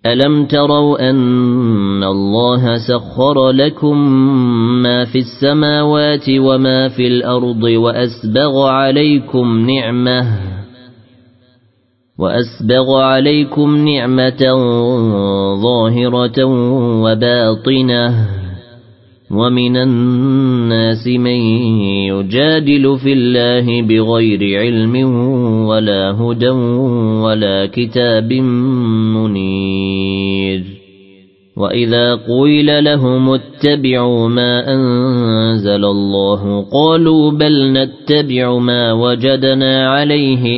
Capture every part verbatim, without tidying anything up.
ألم تروا أن الله سخر لكم ما في السماوات وما في الأرض وأسبغ عليكم نعمة وأسبغ عليكم نعمة ظاهرة وباطنة ومن الناس من يجادل في الله بغير علم ولا هدى ولا كتاب منير وإذا قيل لهم اتبعوا ما أنزل الله قالوا بل نتبع ما وجدنا عليه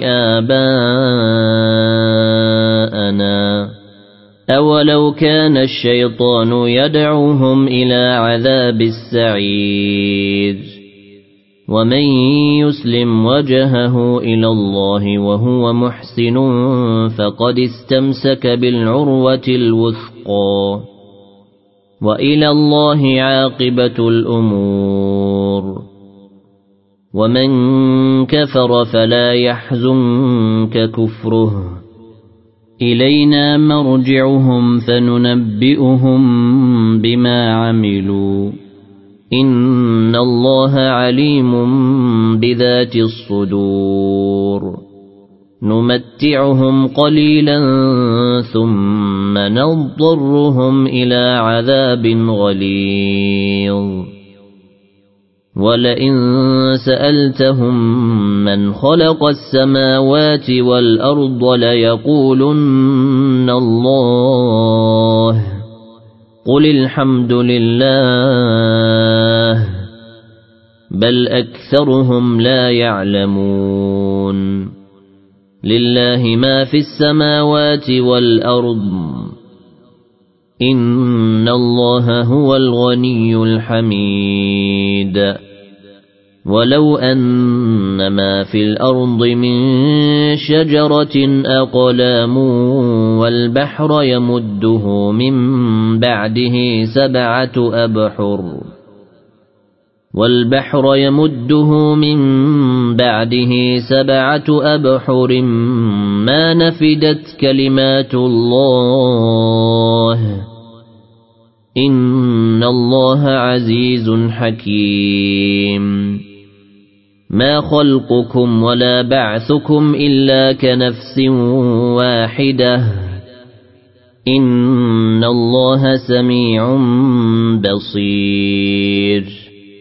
آباءنا أولو كان الشيطان يدعوهم إلى عذاب السعير ومن يسلم وجهه إلى الله وهو محسن فقد استمسك بالعروة الوثقى وإلى الله عاقبة الأمور ومن كفر فلا يحزنك كفره إلينا مرجعهم فننبئهم بما عملوا إن الله عليم بذات الصدور نمتعهم قليلا ثم نضطرهم إلى عذاب غليظ ولئن سألتهم من خلق السماوات والأرض ليقولن الله قل الحمد لله بل أكثرهم لا يعلمون لله ما في السماوات والأرض إن الله هو الغني الحميد ولو أن ما في الأرض من شجرة أقلام والبحر يمده من بعده سبعة أبحر والبحر يمده من بعده سبعة أبحر ما نفدت كلمات الله إن الله عزيز حكيم ما خلقكم ولا بعثكم إلا كنفس واحدة إن الله سميع بصير